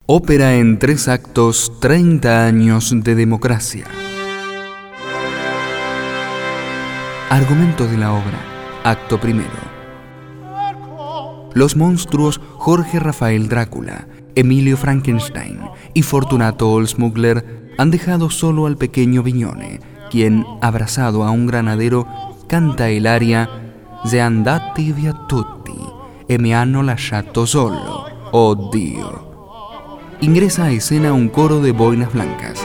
Ópera en 3 actos, 30 años de democracia. Argumento de la obra. Acto primero. Los monstruos Jorge Rafael Drácula, Emilio Frankenstein y Fortunato Oldsmuggler han dejado solo al pequeño Vignone, quien, abrazado a un granadero, canta el aria «Se andati via tutti e mi hanno lasciato solo, oh Dio». Ingresa a escena un coro de boinas blancas.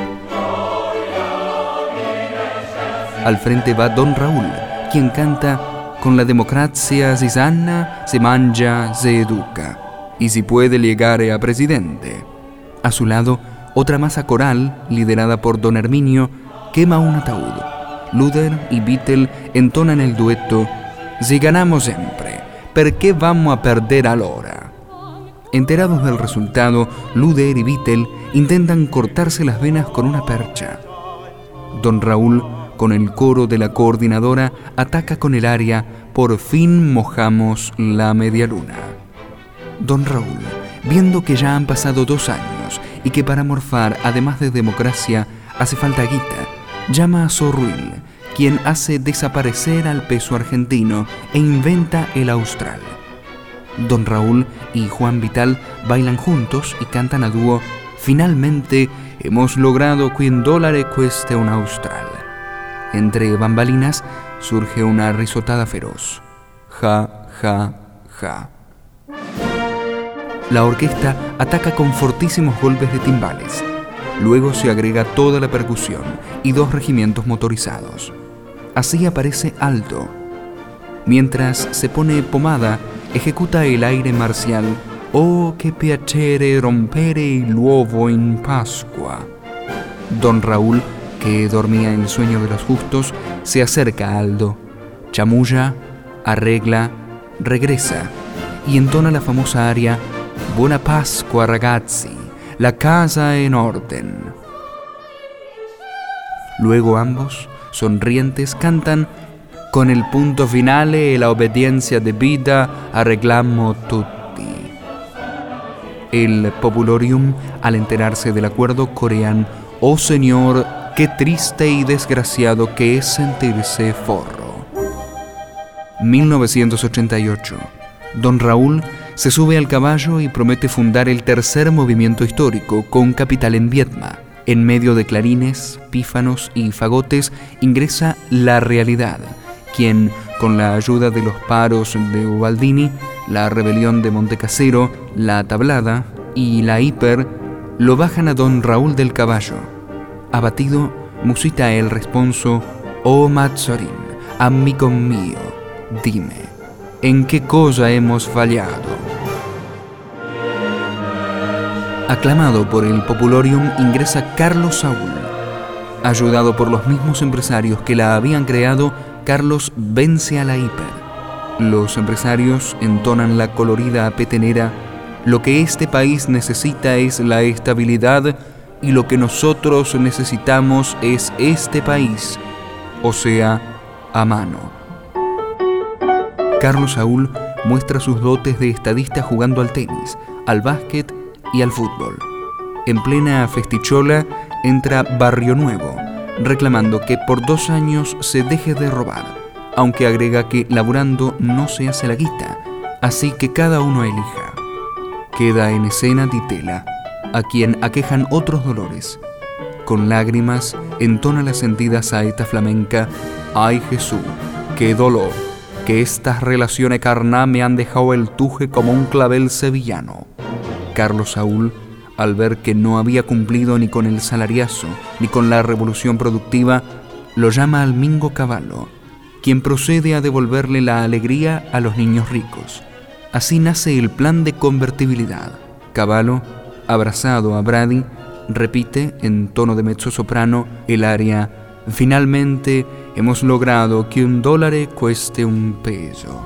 Al frente va Don Raúl, quien canta «Con la democrazia si sana, se mangia, se educa, y si puede llegare a presidente». A su lado, otra masa coral, liderada por Don Herminio, quema un ataúd. Luder y Vittel entonan el dueto «Si ganamos sempre, perché vamos a perder allora?». Enterados del resultado, Luder y Vittel intentan cortarse las venas con una percha. Don Raúl, con el coro de la coordinadora, ataca con el aria «Por fin mojamos la medialuna». Don Raúl, viendo que ya han pasado 2 años y que para morfar, además de democracia, hace falta guita, llama a Zorruil, quien hace desaparecer al peso argentino e inventa el austral. Don Raúl y Juan Vital bailan juntos y cantan a dúo «Finalmente hemos logrado que $1 cueste un austral». Entre bambalinas surge una risotada feroz. Ja, ja, ja. La orquesta ataca con fortísimos golpes de timbales. Luego se agrega toda la percusión y 2 regimientos motorizados. Así aparece Aldo. Mientras se pone pomada, ejecuta el aire marcial «Oh, che piacere rompere il uovo in Pasqua». Don Raúl, que dormía en el sueño de los justos, se acerca a Aldo, chamulla, arregla, regresa y entona la famosa aria «Buona Pasqua ragazzi, la casa en orden». Luego ambos, sonrientes, cantan «Con el punto finale e la obbedienza debita arreglamos tutti». El Populorium, al enterarse del acuerdo, corean «Oh Señor, qué triste y desgraciado que es sentirse forro». 1988. Don Raúl se sube al caballo y promete fundar el tercer movimiento histórico con capital en Viedma. En medio de clarines, pífanos y fagotes ingresa La Realidad, quien, con la ayuda de los paros de Ubaldini, la rebelión de Montecasero, la Tablada y la Hiper, lo bajan a Don Raúl del caballo. Abatido, musita el responso «Oh Mazarin, amico mío, dime, ¿en qué cosa hemos fallado?». Aclamado por el Populorium, ingresa Carlos Saúl. Ayudado por los mismos empresarios que la habían creado, Carlos vence a la Hiper. Los empresarios entonan la colorida petenera «Lo que este país necesita es la estabilidad y lo que nosotros necesitamos es este país, o sea, a mano». Carlos Saúl muestra sus dotes de estadista jugando al tenis, al básquet y al fútbol. En plena festichola entra Barrio Nuevo, reclamando que por 2 años se deje de robar, aunque agrega que laburando no se hace la guita, así que cada uno elija. Queda en escena Ditela, a quien aquejan otros dolores. Con lágrimas entona la sentida saeta flamenca «Ay Jesús, qué dolor, que estas relaciones carnales me han dejado el tuje como un clavel sevillano». Carlos Saúl, al ver que no había cumplido ni con el salariazo ni con la revolución productiva, lo llama al Mingo Cavallo, quien procede a devolverle la alegría a los niños ricos. Así nace el plan de convertibilidad. Cavallo, abrazado a Brady, repite en tono de mezzosoprano el aria «Finalmente hemos logrado que $1 cueste un peso».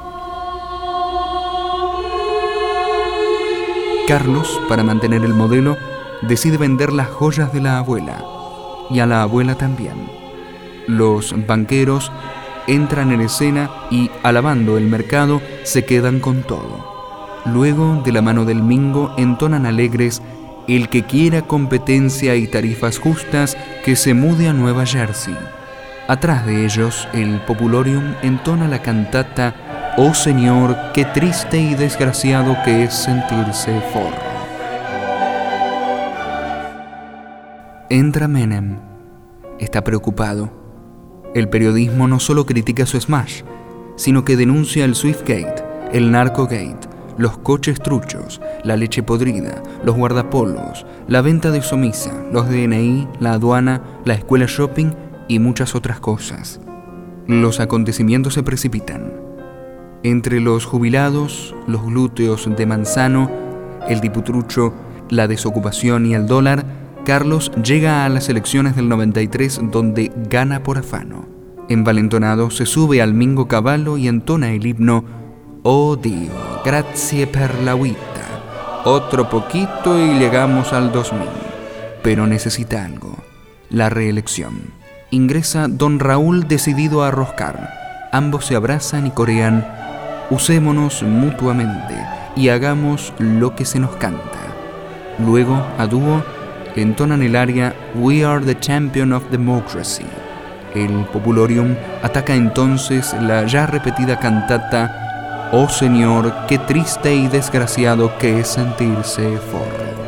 Carlos, para mantener el modelo, decide vender las joyas de la abuela, y a la abuela también. Los banqueros entran en escena y, alabando el mercado, se quedan con todo. Luego, de la mano del Mingo, entonan alegres El que quiera competencia y tarifas justas, que se mude a Nueva Jersey. Atrás de ellos, el Populorium entona la cantata «Oh Señor, qué triste y desgraciado que es sentirse forro». Entra Menem. Está preocupado. El periodismo no solo critica su smash, sino que denuncia el Swiftgate, el Narcogate, los coches truchos, la leche podrida, los guardapolos, la venta de Somisa, los DNI, la aduana, la escuela shopping y muchas otras cosas. Los acontecimientos se precipitan. Entre los jubilados, los glúteos de Manzano, el diputrucho, la desocupación y el dólar, Carlos llega a las elecciones del 93 donde gana por afano. Envalentonado se sube al mingo cavallo y entona el himno «Oh Dio, grazie per la vita». Otro poquito y llegamos al 2000. Pero necesita algo: la reelección. Ingresa don Raúl decidido a arroscar. Ambos se abrazan y corean «Usémonos mutuamente y hagamos lo que se nos canta». Luego, a dúo, entonan el aria «We are the champion of democracy». El Populorium ataca entonces la ya repetida cantata «Oh Señor, qué triste y desgraciado que es sentirse forro».